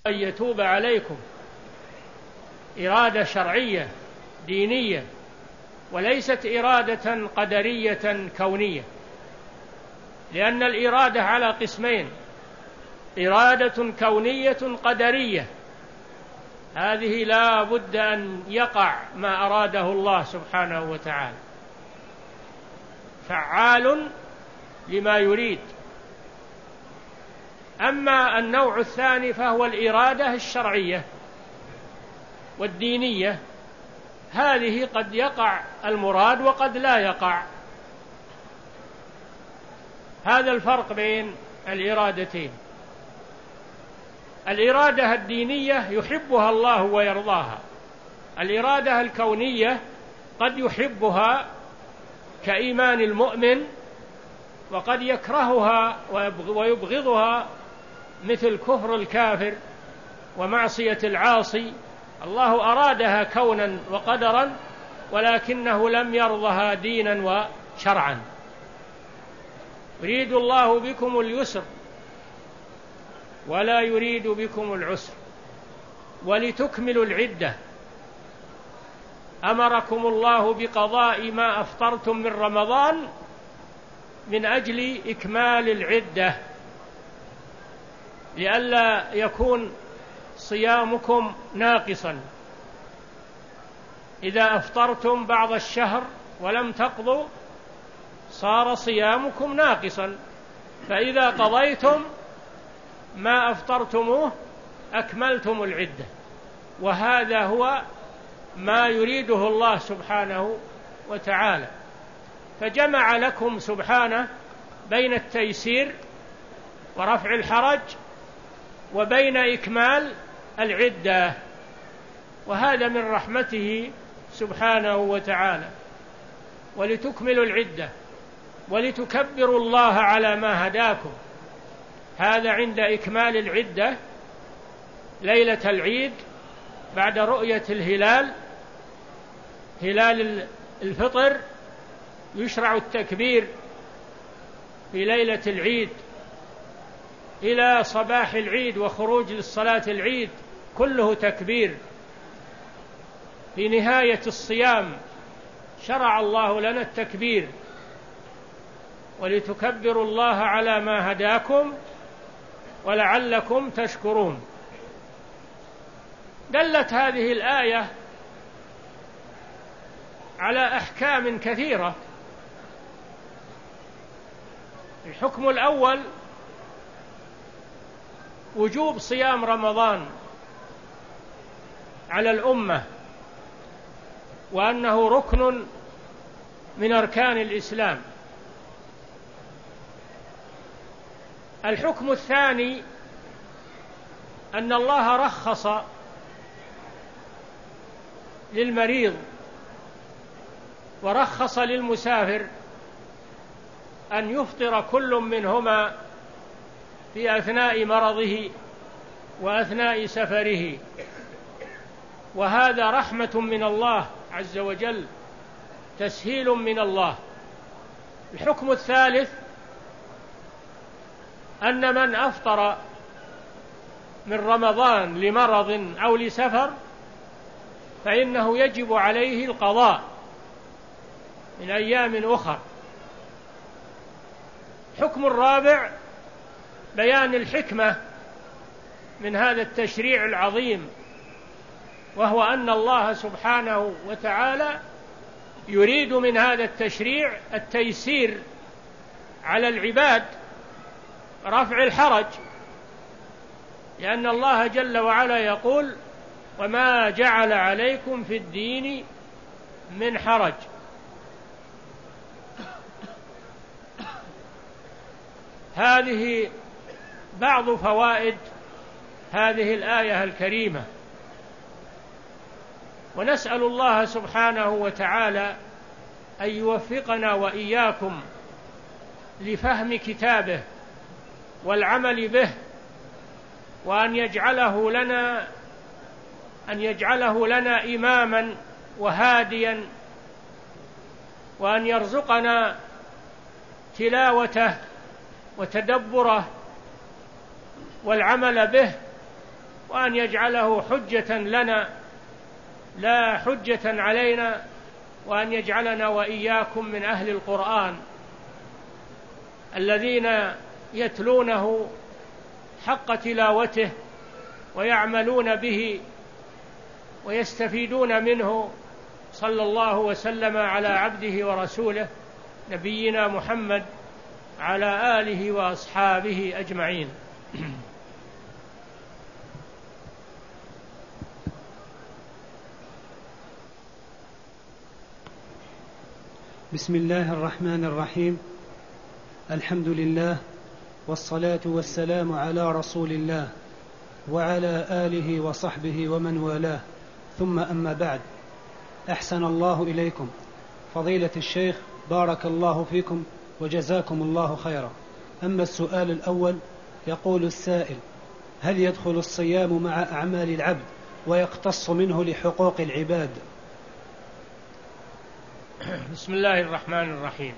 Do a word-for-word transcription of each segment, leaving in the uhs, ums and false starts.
أن يتوب عليكم إرادة شرعية دينية، وليست إرادة قدرية كونية، لأن الإرادة على قسمين: إرادة كونية قدرية، هذه لا بد أن يقع ما أراده الله سبحانه وتعالى، فعال لما يريد. أما النوع الثاني فهو الإرادة الشرعية والدينية، هذه قد يقع المراد وقد لا يقع. هذا الفرق بين الإرادتين. الإرادة الدينية يحبها الله ويرضاها، الإرادة الكونية قد يحبها كإيمان المؤمن، وقد يكرهها ويبغضها مثل كفر الكافر ومعصية العاصي. الله أرادها كونا وقدرا، ولكنه لم يرضها دينا وشرعا. يريد الله بكم اليسر ولا يريد بكم العسر ولتكملوا العدة. أمركم الله بقضاء ما أفطرتم من رمضان من أجل إكمال العدة، لئلا يكون صيامكم ناقصا. إذا أفطرتم بعض الشهر ولم تقضوا صار صيامكم ناقصا، فإذا قضيتم ما أفطرتموه أكملتم العدة. وهذا هو ما يريده الله سبحانه وتعالى، فجمع لكم سبحانه بين التيسير ورفع الحرج وبين إكمال العدة، وهذا من رحمته سبحانه وتعالى. ولتكملوا العدة ولتكبروا الله على ما هداكم، هذا عند إكمال العدة ليلة العيد بعد رؤية الهلال، هلال الفطر، يشرع التكبير في ليلة العيد إلى صباح العيد وخروج للصلاة العيد، كله تكبير. في نهاية الصيام شرع الله لنا التكبير: ولتكبروا الله على ما هداكم ولعلكم تشكرون. دلت هذه الآية على أحكام كثيرة. الحكم الأول وجوب صيام رمضان على الأمة، وأنه ركن من أركان الإسلام. الحكم الثاني أن الله رخص للمريض ورخص للمسافر أن يفطر كل منهما في أثناء مرضه وأثناء سفره، وهذا رحمة من الله عز وجل، تسهيل من الله. الحكم الثالث أن من أفطر من رمضان لمرض أو لسفر فإنه يجب عليه القضاء من أيام أخر. الحكم الرابع بيان الحكمة من هذا التشريع العظيم، وهو أن الله سبحانه وتعالى يريد من هذا التشريع التيسير على العباد، رفع الحرج، لأن الله جل وعلا يقول: وما جعل عليكم في الدين من حرج. هذه بعض فوائد هذه الآية الكريمة، ونسأل الله سبحانه وتعالى أن يوفقنا وإياكم لفهم كتابه والعمل به، وأن يجعله لنا أن يجعله لنا إماما وهاديا، وأن يرزقنا تلاوته وتدبره والعمل به وأن يجعله حجة لنا لا حجة علينا، وأن يجعلنا وإياكم من أهل القرآن الذين يتلونه حق تلاوته ويعملون به ويستفيدون منه. صلى الله وسلم على عبده ورسوله نبينا محمد على آله وأصحابه أجمعين. بسم الله الرحمن الرحيم. الحمد لله والصلاة والسلام على رسول الله وعلى آله وصحبه ومن والاه، ثم أما بعد. أحسن الله إليكم فضيلة الشيخ، بارك الله فيكم وجزاكم الله خيرا. أما السؤال الأول، يقول السائل: هل يدخل الصيام مع أعمال العبد ويقتص منه لحقوق العباد؟ بسم الله الرحمن الرحيم.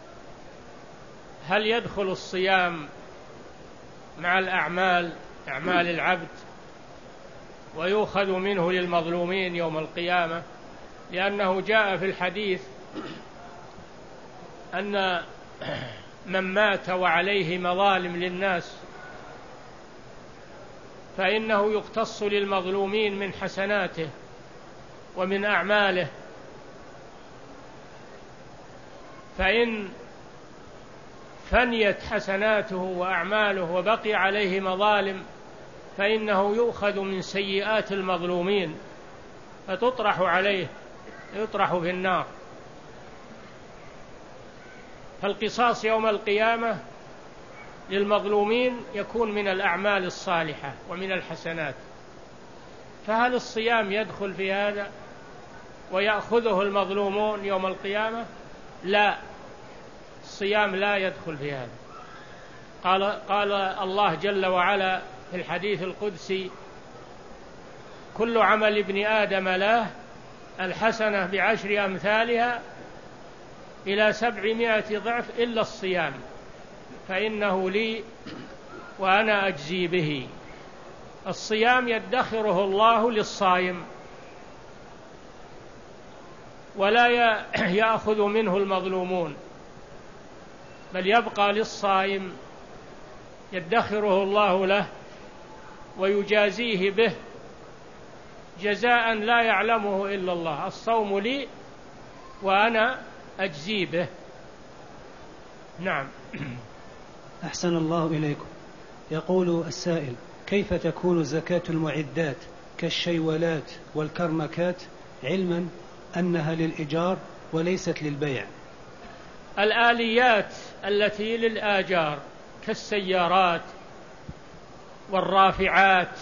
هل يدخل الصيام مع الأعمال أعمال العبد ويؤخذ منه للمظلومين يوم القيامة؟ لأنه جاء في الحديث أن من مات وعليه مظالم للناس فإنه يقتص للمظلومين من حسناته ومن أعماله، فإن فنيت حسناته وأعماله وبقي عليه مظالم فإنه يؤخذ من سيئات المظلومين فتطرح عليه، يطرح في النار. فالقصاص يوم القيامة للمظلومين يكون من الأعمال الصالحة ومن الحسنات. فهل الصيام يدخل في هذا ويأخذه المظلومون يوم القيامة؟ لا، الصيام لا يدخل في هذا. قال, قال الله جل وعلا في الحديث القدسي: كل عمل ابن آدم له الحسنة بعشر أمثالها إلى سبعمائة ضعف إلا الصيام فإنه لي وأنا أجزي به. الصيام يدخره الله للصائم ولا يأخذ منه المظلومون، بل يبقى للصائم يدخره الله له ويجازيه به جزاء لا يعلمه إلا الله. الصوم لي وأنا أجزي به. نعم. أحسن الله إليكم. يقول السائل: كيف تكون زكاة المعدات كالشيولات والكرمكات علما أنها للإيجار وليست للبيع؟ الآليات التي للآجار كالسيارات والرافعات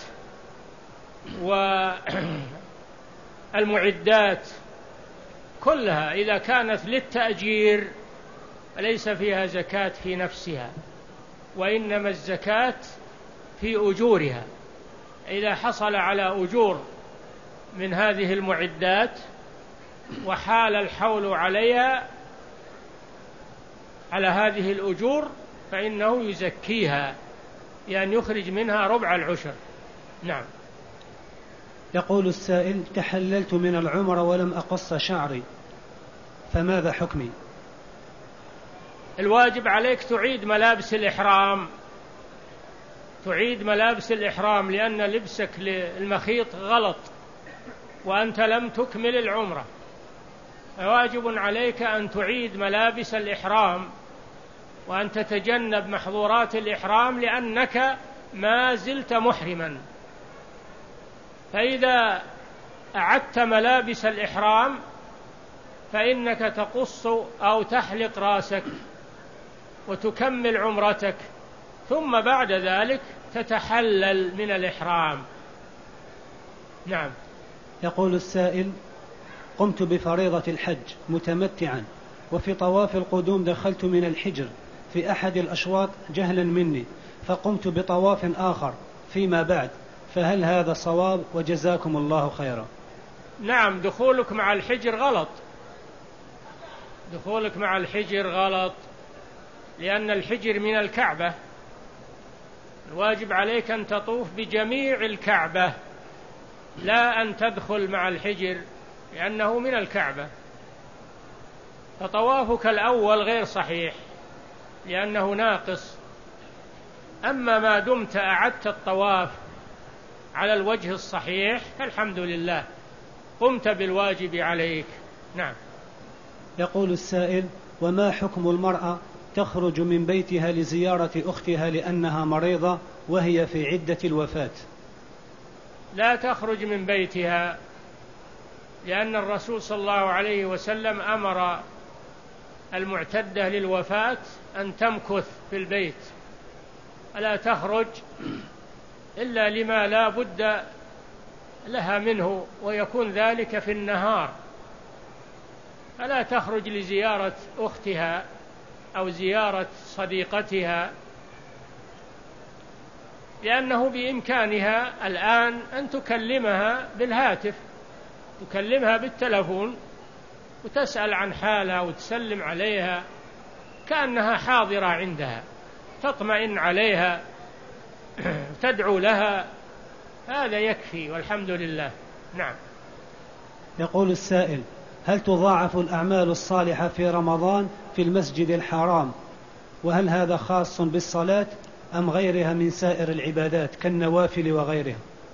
والمعدات كلها إذا كانت للتأجير فليس فيها زكاة في نفسها، وإنما الزكاة في أجورها. إذا حصل على أجور من هذه المعدات وحال الحول عليها على هذه الأجور فإنه يزكيها بأن يخرج منها ربع العشر. نعم. يقول السائل: تحللت من العمرة ولم أقص شعري، فماذا حكمي؟ الواجب عليك تعيد ملابس الإحرام، تعيد ملابس الإحرام لأن لبسك للمخيط غلط وأنت لم تكمل العمرة، فواجب عليك أن تعيد ملابس الإحرام وأن تتجنب محظورات الإحرام لأنك ما زلت محرما. فإذا أعدت ملابس الإحرام فإنك تقص أو تحلق راسك وتكمل عمرتك، ثم بعد ذلك تتحلل من الإحرام. نعم. يقول السائل: قمت بفريضة الحج متمتعا، وفي طواف القدوم دخلت من الحجر في أحد الأشواط جهلا مني، فقمت بطواف آخر فيما بعد، فهل هذا صواب؟ وجزاكم الله خيرا. نعم، دخولك مع الحجر غلط، دخولك مع الحجر غلط، لأن الحجر من الكعبة الواجب عليك أن تطوف بجميع الكعبة، لا أن تدخل مع الحجر لأنه من الكعبة، فطوافك الأول غير صحيح لأنه ناقص. أما ما دمت أعدت الطواف على الوجه الصحيح فالحمد لله قمت بالواجب عليك. نعم. يقول السائل: وما حكم المرأة تخرج من بيتها لزيارة أختها لأنها مريضة وهي في عدة الوفاة؟ لا تخرج من بيتها، لأن الرسول صلى الله عليه وسلم أمر المعتدة للوفاة أن تمكث في البيت، ألا تخرج إلا لما لا بد لها منه، ويكون ذلك في النهار، فلا تخرج لزيارة أختها أو زيارة صديقتها، لأنه بإمكانها الآن أن تكلمها بالهاتف، تكلمها بالتلفون وتسأل عن حالها وتسلم عليها كأنها حاضرة عندها، تطمئن عليها تدعو لها، هذا يكفي والحمد لله. نعم. يقول السائل: هل تضاعف الأعمال الصالحة في رمضان في المسجد الحرام؟ وهل هذا خاص بالصلاة أم غيرها من سائر العبادات كالنوافل وغيرها؟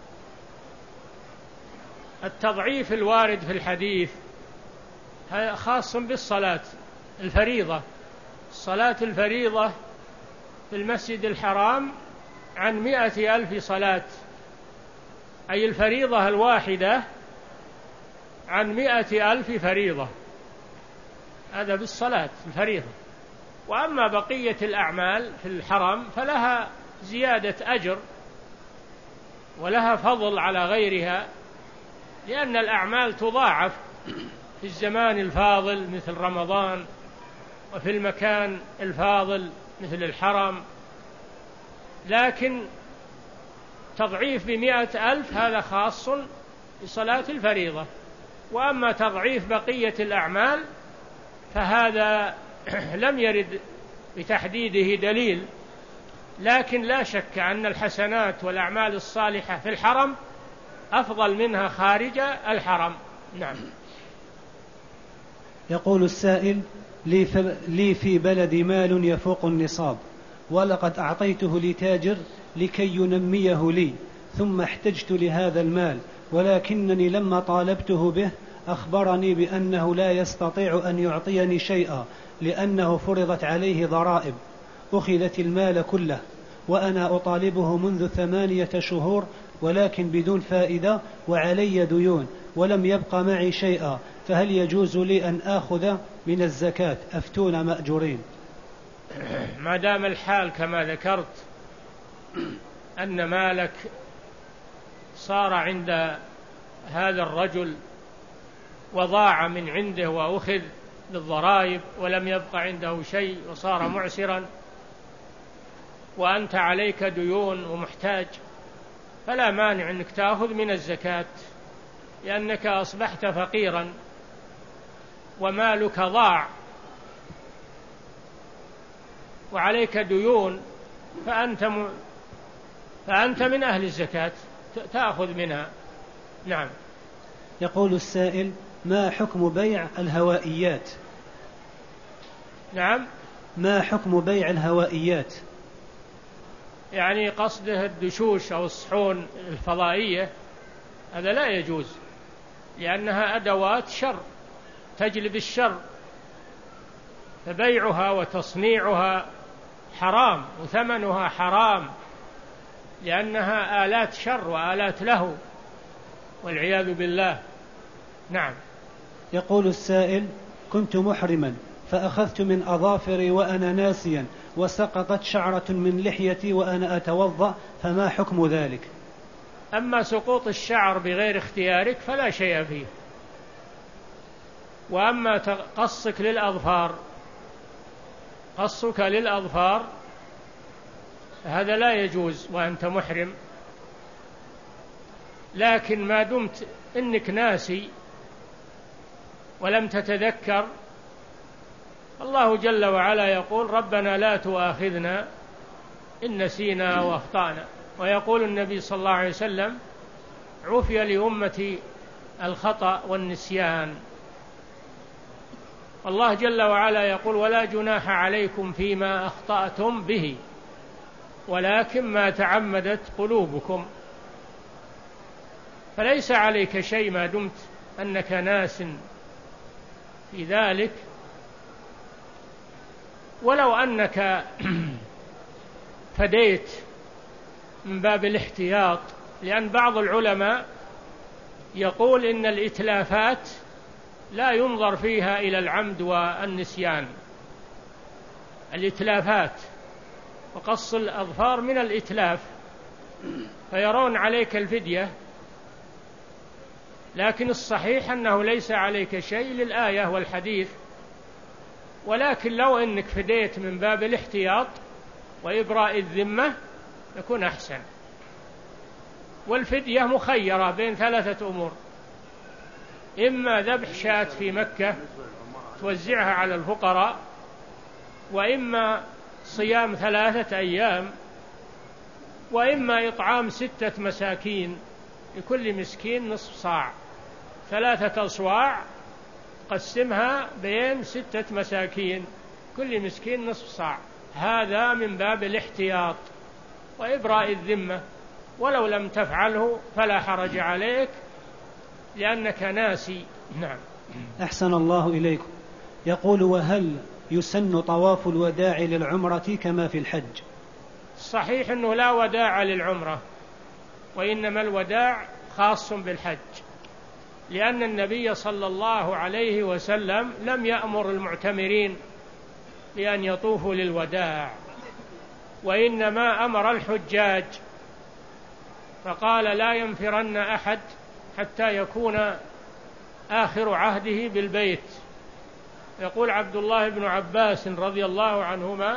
التضعيف الوارد في الحديث خاص بالصلاة الفريضة. الصلاة الفريضة في المسجد الحرام عن مئة ألف صلاة، أي الفريضة الواحدة عن مئة ألف فريضة، هذا بالصلاة الفريضة. وأما بقية الأعمال في الحرم فلها زيادة أجر ولها فضل على غيرها، لأن الأعمال تضاعف في الزمان الفاضل مثل رمضان، وفي المكان الفاضل مثل الحرم، لكن تضعيف بمئة ألف هذا خاص بصلاة الفريضة. وأما تضعيف بقية الأعمال فهذا لم يرد بتحديده دليل، لكن لا شك أن الحسنات والأعمال الصالحة في الحرم أفضل منها خارج الحرم. نعم. يقول السائل: لي في بلدي مال يفوق النصاب، ولقد أعطيته لتاجر لكي ينميه لي، ثم احتجت لهذا المال، ولكنني لما طالبته به أخبرني بأنه لا يستطيع أن يعطيني شيئا لأنه فرضت عليه ضرائب، أخذت المال كله، وأنا أطالبه منذ ثمانية شهور ولكن بدون فائدة، وعلي ديون ولم يبقى معي شيئا، فهل يجوز لي أن آخذ من الزكاة؟ أفتونا مأجورين. ما دام الحال كما ذكرت أن مالك صار عند هذا الرجل وضاع من عنده وأخذ بالضرائب ولم يبقى عنده شيء وصار معسرا، وأنت عليك ديون ومحتاج، فلا مانع أنك تأخذ من الزكاة، لأنك أصبحت فقيرا ومالك ضاع وعليك ديون، فأنت, م... فأنت من أهل الزكاة تأخذ منها. نعم. يقول السائل: ما حكم بيع الهوائيات؟ نعم. ما حكم بيع الهوائيات؟ يعني قصده الدشوش أو الصحون الفضائية، هذا لا يجوز، لأنها أدوات شر تجلب الشر، فبيعها وتصنيعها حرام وثمنها حرام، لأنها آلات شر وآلات لهو والعياذ بالله. نعم. يقول السائل: كنت محرما فأخذت من أظافري وأنا ناسيا وسقطت شعرة من لحيتي وأنا أتوضأ، فما حكم ذلك؟ أما سقوط الشعر بغير اختيارك فلا شيء فيه، وأما قصك للأظفار قصك للأظفار هذا لا يجوز وأنت محرم، لكن ما دمت إنك ناسي ولم تتذكر، الله جل وعلا يقول: ربنا لا تؤاخذنا إن نسينا وأخطأنا. ويقول النبي صلى الله عليه وسلم: عفي لأمتي الخطأ والنسيان. الله جل وعلا يقول: ولا جناح عليكم فيما أخطأتم به ولكن ما تعمدت قلوبكم. فليس عليك شيء ما دمت أنك ناس في ذلك، ولو أنك فديت من باب الاحتياط، لأن بعض العلماء يقول إن الإتلافات لا ينظر فيها إلى العمد والنسيان. الإتلافات وقص الأظفار من الإتلاف، فيرون عليك الفدية، لكن الصحيح أنه ليس عليك شيء للآية والحديث، ولكن لو أنك فديت من باب الاحتياط وإبراء الذمة يكون أحسن. والفدية مخيرة بين ثلاثة أمور: إما ذبح شاة في مكة توزعها على الفقراء، وإما صيام ثلاثة أيام، وإما إطعام ستة مساكين لكل مسكين نصف صاع، ثلاثة أصواع قسمها بين ستة مساكين كل مسكين نصف صاع. هذا من باب الاحتياط وإبراء الذمة، ولو لم تفعله فلا حرج عليك لأنك ناسي. نعم. أحسن الله إليكم. يقول: وهل يسن طواف الوداع للعمرة كما في الحج؟ صحيح أنه لا وداع للعمرة، وإنما الوداع خاص بالحج، لأن النبي صلى الله عليه وسلم لم يأمر المعتمرين بأن يطوفوا للوداع، وإنما أمر الحجاج فقال: لا ينفرن أحد حتى يكون آخر عهده بالبيت. يقول عبد الله بن عباس رضي الله عنهما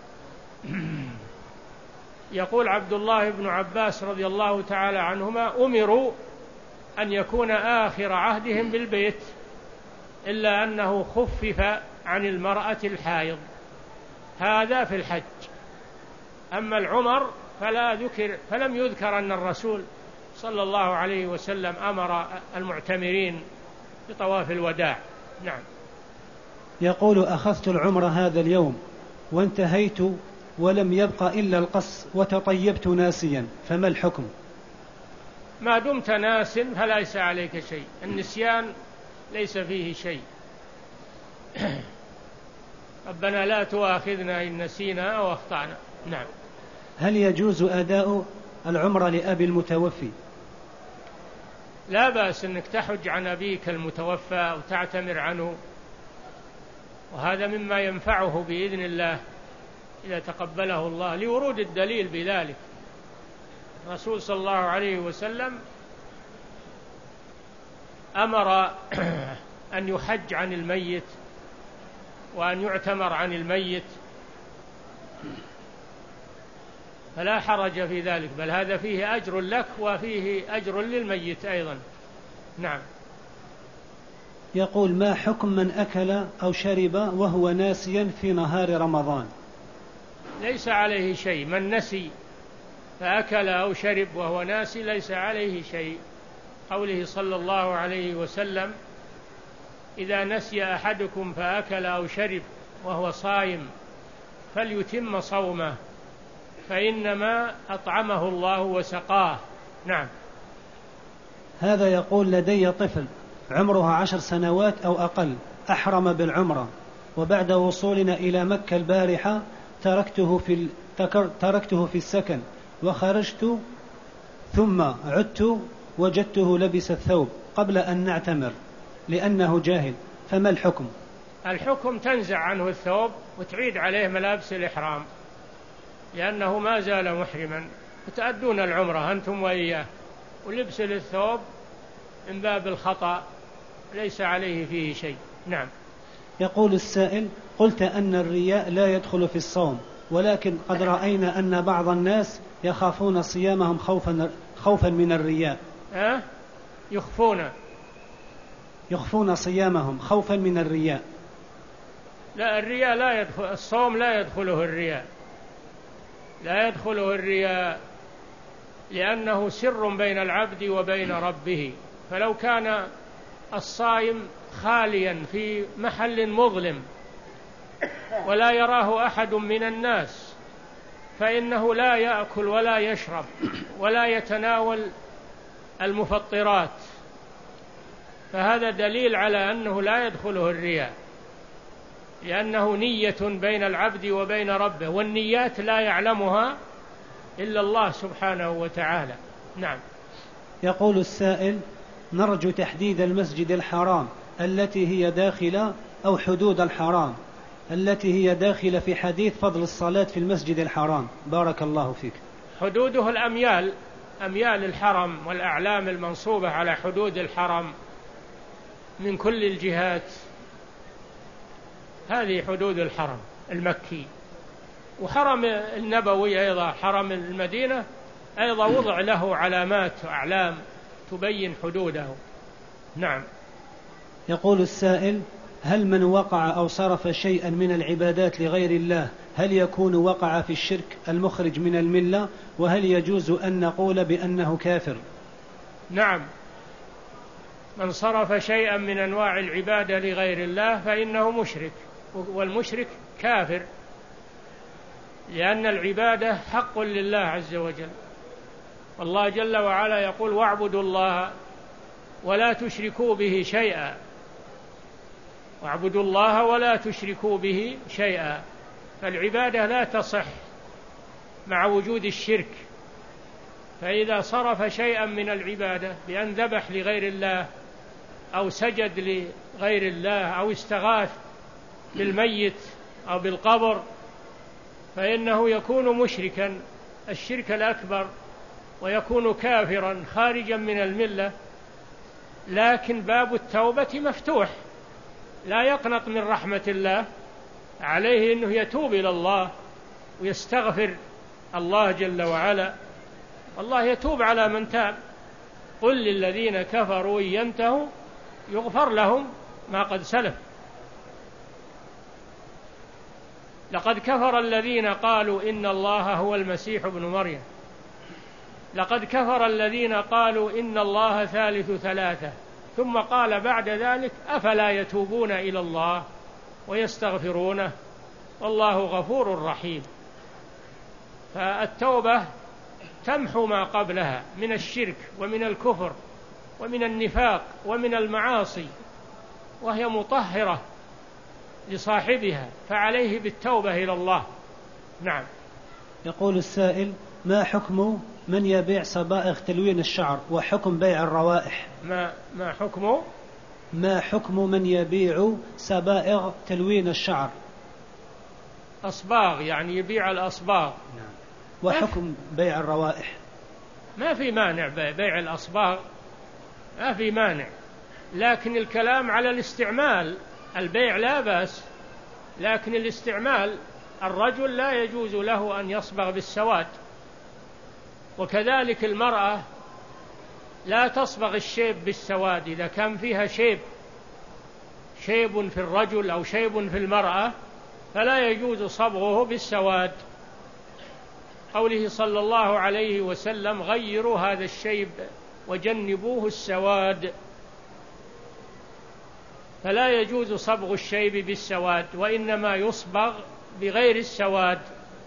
يقول عبد الله بن عباس رضي الله تعالى عنهما: أمروا أن يكون آخر عهدهم بالبيت، إلا أنه خفف عن المرأة الحائض. هذا في الحج. أما العمر فلا ذكر فلم يذكر أن الرسول صلى الله عليه وسلم أمر المعتمرين بطواف الوداع. نعم. يقول: أخذت العمر هذا اليوم وانتهيت ولم يبق إلا القص وتطيبت ناسيا، فما الحكم؟ ما دمت ناس فليس عليك شيء، النسيان ليس فيه شيء. ربنا لا تؤاخذنا إن نسينا أو أخطأنا. نعم. هل يجوز أداء العمرة لأبي المتوفي؟ لا بأس أنك تحج عن أبيك المتوفى أو تعتمر عنه، وهذا مما ينفعه بإذن الله إذا تقبله الله، لورود الدليل بذلك. الرسول صلى الله عليه وسلم أمر أن يحج عن الميت وأن يعتمر عن الميت، فلا حرج في ذلك، بل هذا فيه أجر لك وفيه أجر للميت أيضا. نعم. يقول: ما حكم من أكل أو شرب وهو ناسيا في نهار رمضان؟ ليس عليه شيء. من نسي فأكل أو شرب وهو ناسي ليس عليه شيء. قوله صلى الله عليه وسلم: إذا نسي أحدكم فأكل أو شرب وهو صائم فليتم صومه فإنما أطعمه الله وسقاه. نعم. هذا يقول: لدي طفل عمرها عشر سنوات أو أقل، أحرم بالعمرة، وبعد وصولنا إلى مكة البارحة تركته في, تركته في السكن وخرجت، ثم عدت وجدته لبس الثوب قبل أن نعتمر لأنه جاهل، فما الحكم؟ الحكم تنزع عنه الثوب وتعيد عليه ملابس الإحرام، لأنه ما زال محرما، وتأدون العمرة أنتم وإياه، ولبس للثوب من باب الخطأ ليس عليه فيه شيء. نعم. يقول السائل: قلت أن الرياء لا يدخل في الصوم، ولكن قد رأينا أن بعض الناس يخافون صيامهم خوفا, خوفا من الرياء. أه؟ يخفون يخفون صيامهم خوفا من الرياء. لا، الرياء لا يدخل الصوم، لا يدخله الرياء. لا يدخله الرياء، لأنه سر بين العبد وبين ربه. فلو كان الصائم خاليا في محل مظلم ولا يراه أحد من الناس فإنه لا يأكل ولا يشرب ولا يتناول المفطرات، فهذا دليل على أنه لا يدخله الرياء، لأنه نية بين العبد وبين ربه، والنيات لا يعلمها إلا الله سبحانه وتعالى. نعم. يقول السائل: نرجو تحديد المسجد الحرام التي هي داخلة أو حدود الحرام التي هي داخلة في حديث فضل الصلاة في المسجد الحرام، بارك الله فيك. حدوده الأميال، أميال الحرم والأعلام المنصوبة على حدود الحرم من كل الجهات، هذه حدود الحرم المكي. وحرم النبوي أيضا، حرم المدينة أيضا وضع له علامات وأعلام تبين حدوده. نعم. يقول السائل: هل من وقع أو صرف شيئا من العبادات لغير الله هل يكون وقع في الشرك المخرج من الملة، وهل يجوز أن نقول بأنه كافر؟ نعم، من صرف شيئا من أنواع العبادة لغير الله فإنه مشرك، والمشرك كافر، لأن العبادة حق لله عز وجل، والله جل وعلا يقول: واعبدوا الله ولا تشركوا به شيئا، واعبدوا الله ولا تشركوا به شيئا. فالعبادة لا تصح مع وجود الشرك، فإذا صرف شيئا من العبادة بأن ذبح لغير الله أو سجد لغير الله أو استغاث بالميت أو بالقبر فإنه يكون مشركا الشرك الأكبر، ويكون كافرا خارجا من الملة. لكن باب التوبة مفتوح، لا يقنط من رحمة الله، عليه أنه يتوب إلى الله ويستغفر الله جل وعلا، الله يتوب على من تاب. قل للذين كفروا إن ينتهوا يغفر لهم ما قد سلف. لقد كفر الذين قالوا إن الله هو المسيح ابن مريم، لقد كفر الذين قالوا إن الله ثالث ثلاثة، ثم قال بعد ذلك: أفلا يتوبون إلى الله ويستغفرونه والله غفور رحيم. فالتوبة تمحو ما قبلها من الشرك ومن الكفر ومن النفاق ومن المعاصي، وهي مطهرة لصاحبها، فعليه بالتوبة إلى الله. نعم. يقول السائل: ما حكم من يبيع صبائغ تلوين الشعر وحكم بيع الروائح؟ ما ما حكم ما حكم من يبيع صبائغ تلوين الشعر؟ أصباغ، يعني يبيع الأصباغ. نعم. وحكم بيع الروائح؟ ما في مانع بيع الأصباغ، ما في مانع، لكن الكلام على الاستعمال. البيع لا بأس، لكن الاستعمال الرجل لا يجوز له أن يصبغ بالسواد، وكذلك المرأة لا تصبغ الشيب بالسواد. إذا كان فيها شيب شيب في الرجل أو شيب في المرأة فلا يجوز صبغه بالسواد. قوله صلى الله عليه وسلم: غيروا هذا الشيب وجنبوه السواد. فلا يجوز صبغ الشيب بالسواد، وإنما يصبغ بغير السواد.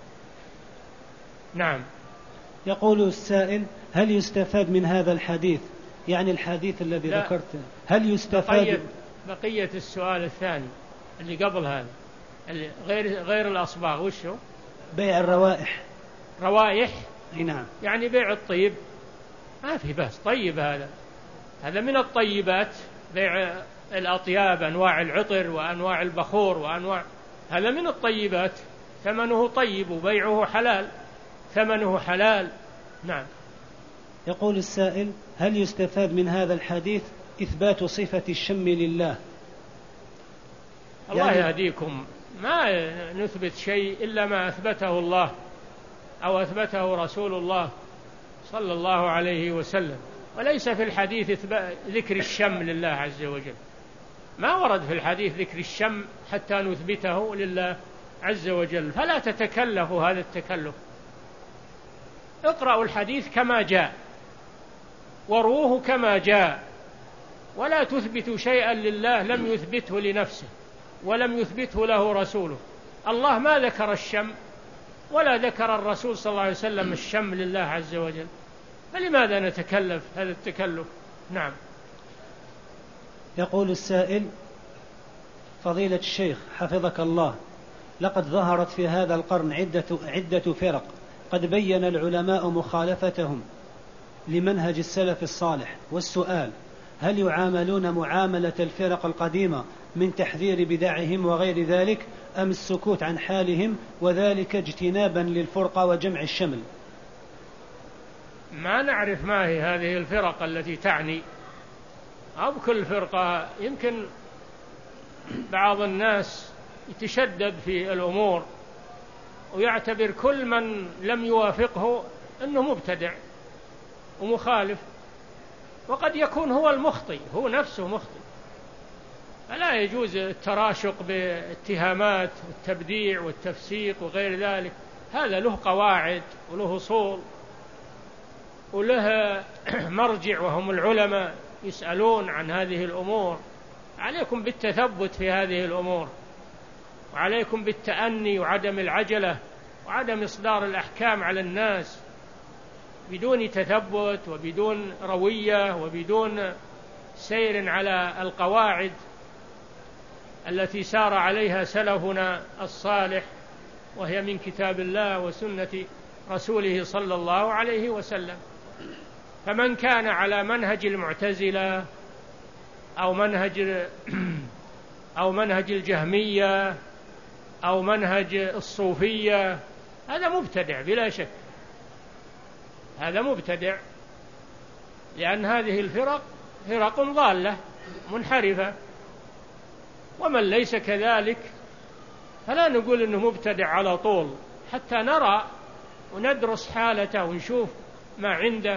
نعم. يقول السائل: هل يستفاد من هذا الحديث، يعني الحديث الذي ذكرته، هل يستفاد؟ بقية, بقية السؤال الثاني اللي قبل هذا، اللي غير غير الأصباغ، وشو؟ بيع الروائح. روائح؟ نعم. يعني بيع الطيب، ما في بس، طيب، هذا هذا من الطيبات، بيع الأطياب، أنواع العطر وأنواع البخور وأنواع، هذا من الطيبات، ثمنه طيب وبيعه حلال، ثمنه حلال. نعم. يقول السائل: هل يستفاد من هذا الحديث إثبات صفة الشم لله؟ الله يعني يهديكم، ما نثبت شيء إلا ما أثبته الله أو أثبته رسول الله صلى الله عليه وسلم، وليس في الحديث ذكر الشم لله عز وجل، ما ورد في الحديث ذكر الشم حتى نثبته لله عز وجل، فلا تتكلفوا هذا التكلف. اقرأوا الحديث كما جاء وروه كما جاء، ولا تثبتوا شيئا لله لم يثبته لنفسه ولم يثبته له رسوله. الله ما ذكر الشم ولا ذكر الرسول صلى الله عليه وسلم الشم لله عز وجل، فلماذا نتكلف هذا التكلف؟ نعم. يقول السائل: فضيلة الشيخ حفظك الله، لقد ظهرت في هذا القرن عدة, عدة فرق قد بين العلماء مخالفتهم لمنهج السلف الصالح، والسؤال: هل يعاملون معاملة الفرق القديمة من تحذير بدعهم وغير ذلك، أم السكوت عن حالهم وذلك اجتنابا للفرقة وجمع الشمل؟ ما نعرف ما هي هذه الفرق التي تعني، أو كل فرقة. يمكن بعض الناس يتشدد في الأمور ويعتبر كل من لم يوافقه أنه مبتدع ومخالف، وقد يكون هو المخطئ، هو نفسه مخطئ. فلا يجوز التراشق باتهامات والتبديع والتفسيق وغير ذلك. هذا له قواعد وله أصول وله مرجع وهم العلماء يسألون عن هذه الأمور. عليكم بالتثبت في هذه الأمور، وعليكم بالتأني وعدم العجلة وعدم إصدار الأحكام على الناس بدون تثبت وبدون روية وبدون سير على القواعد التي سار عليها سلفنا الصالح، وهي من كتاب الله وسنة رسوله صلى الله عليه وسلم. فمن كان على منهج المعتزلة أو منهج أو منهج الجهمية أو منهج الصوفية هذا مبتدع بلا شك، هذا مبتدع، لأن هذه الفرق فرق ضالة منحرفة. ومن ليس كذلك فلا نقول إنه مبتدع على طول، حتى نرى وندرس حالته ونشوف ما عنده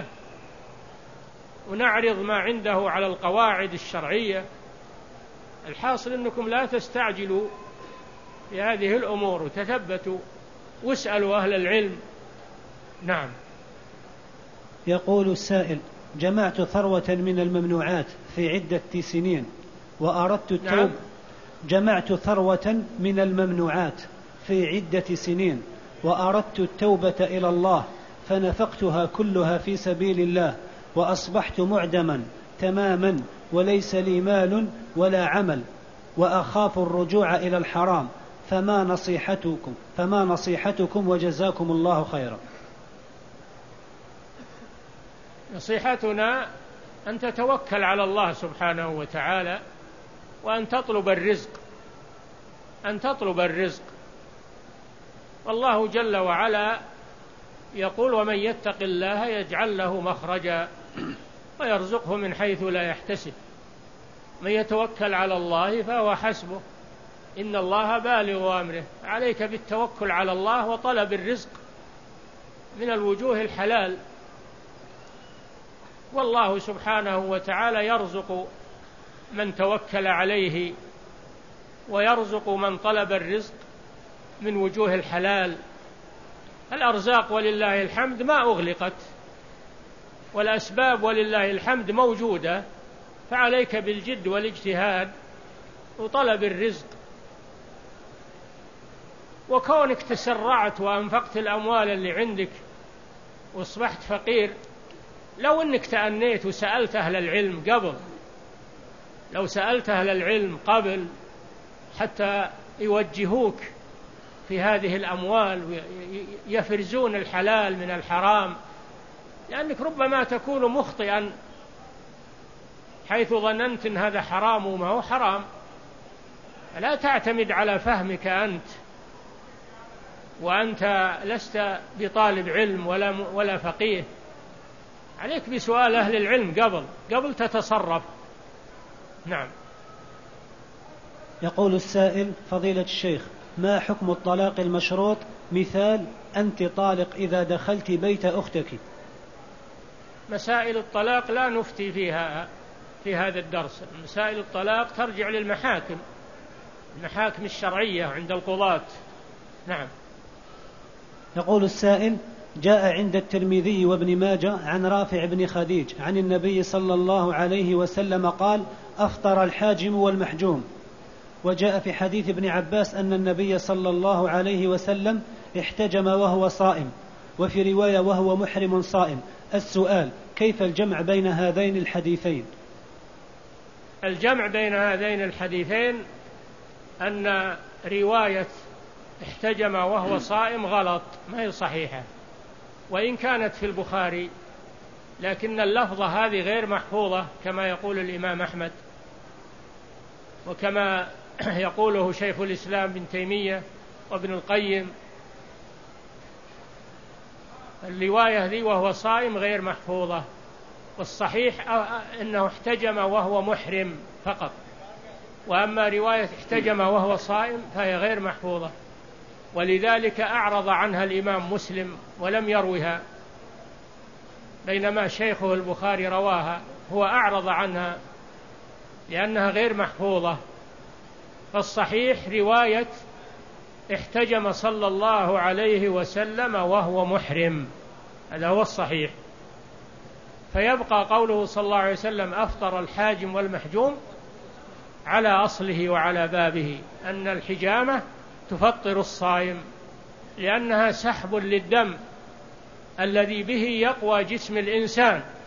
ونعرض ما عنده على القواعد الشرعية. الحاصل أنكم لا تستعجلوا في هذه الأمور وتثبتوا واسألوا أهل العلم. نعم. يقول السائل: جمعت ثروة من الممنوعات في عدة سنين وأردت التوبة. نعم. جمعت ثروة من الممنوعات في عدة سنين وأردت التوبة إلى الله، فنفقتها كلها في سبيل الله، وأصبحت معدما تماما وليس لي مال ولا عمل، وأخاف الرجوع إلى الحرام، فما نصيحتكم فما نصيحتكم وجزاكم الله خيرا؟ نصيحتنا أن تتوكل على الله سبحانه وتعالى، وأن تطلب الرزق أن تطلب الرزق والله جل وعلا يقول: ومن يتق الله يجعل له مخرجا ويرزقه من حيث لا يحتسب. من يتوكل على الله فهو حسبه، إن الله بالغ أمره. عليك بالتوكل على الله وطلب الرزق من الوجوه الحلال، والله سبحانه وتعالى يرزق من توكل عليه ويرزق من طلب الرزق من وجوه الحلال. الأرزاق ولله الحمد ما أغلقت، والأسباب ولله الحمد موجودة، فعليك بالجد والاجتهاد وطلب الرزق. وكونك تسرعت وأنفقت الأموال اللي عندك واصبحت فقير، لو أنك تأنيت وسألت أهل العلم قبل لو سألت أهل العلم قبل حتى يوجهوك في هذه الأموال ويفرزون الحلال من الحرام، لأنك ربما تكون مخطئا حيث ظننت أن هذا حرام وما هو حرام. لا تعتمد على فهمك أنت، وأنت لست بطالب علم ولا ولا فقيه. عليك بسؤال أهل العلم قبل قبل تتصرف. نعم. يقول السائل: فضيلة الشيخ، ما حكم الطلاق المشروط؟ مثال: أنت طالق إذا دخلت بيت أختك. مسائل الطلاق لا نفتي فيها في هذا الدرس. مسائل الطلاق ترجع للمحاكم المحاكم الشرعية عند القضاة. نعم. يقول السائل: جاء عند الترمذي وابن ماجه عن رافع بن خديج عن النبي صلى الله عليه وسلم قال: أفطر الحاجم والمحجوم. وجاء في حديث ابن عباس أن النبي صلى الله عليه وسلم احتجم وهو صائم، وفي رواية وهو محرم صائم. السؤال: كيف الجمع بين هذين الحديثين؟ الجمع بين هذين الحديثين أن رواية احتجم وهو صائم غلط، ما هي صحيحة، وإن كانت في البخاري، لكن اللفظة هذه غير محفوظة كما يقول الإمام أحمد، وكما يقوله شيخ الإسلام ابن تيمية وابن القيم. الرواية ذي وهو صائم غير محفوظة، والصحيح أنه احتجم وهو محرم فقط، وأما رواية احتجم وهو صائم فهي غير محفوظة، ولذلك أعرض عنها الإمام مسلم ولم يروها، بينما شيخه البخاري رواها، هو أعرض عنها لأنها غير محفوظة. فالصحيح رواية احتجم صلى الله عليه وسلم وهو محرم، هذا هو الصحيح. فيبقى قوله صلى الله عليه وسلم أفطر الحاجم والمحجوم على أصله وعلى بابه، أن الحجامة تفطر الصائم، لأنها سحب للدم الذي به يقوى جسم الإنسان